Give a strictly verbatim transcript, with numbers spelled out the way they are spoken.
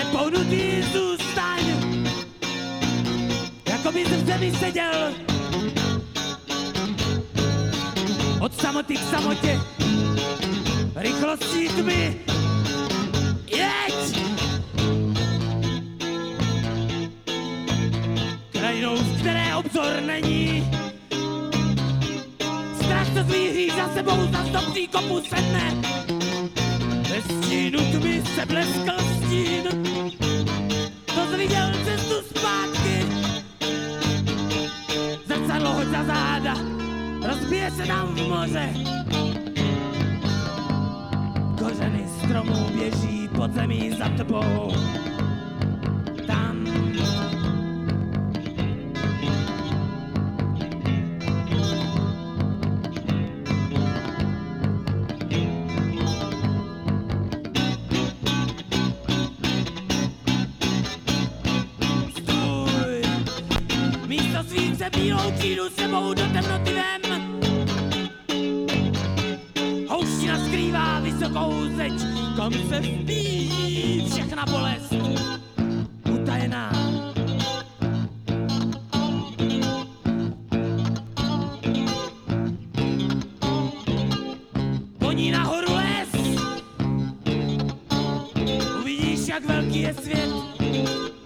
pohnutý zůstaň, jako by v zemi seděl. Od samoty k samotě, rychlostí tmy, jeď! Krajinou, v které obzor není, strach, co zvíří za sebou, za stop příkopu sedne. Ve stínu tmy se bleskl stín, to zviděl cestu zpátky. Zrcadlo hoď za záda, rozbije se tam v moře. Kořeny stromů běží pod zemí za tebou. Tam stůj, místo svíce bílou třídu sebou do temnoty vem. Houština skrývá vysokou zeď, kam se vpíjí všechna bolest utajená. Poní nahoru les, uvidíš, jak velký je svět.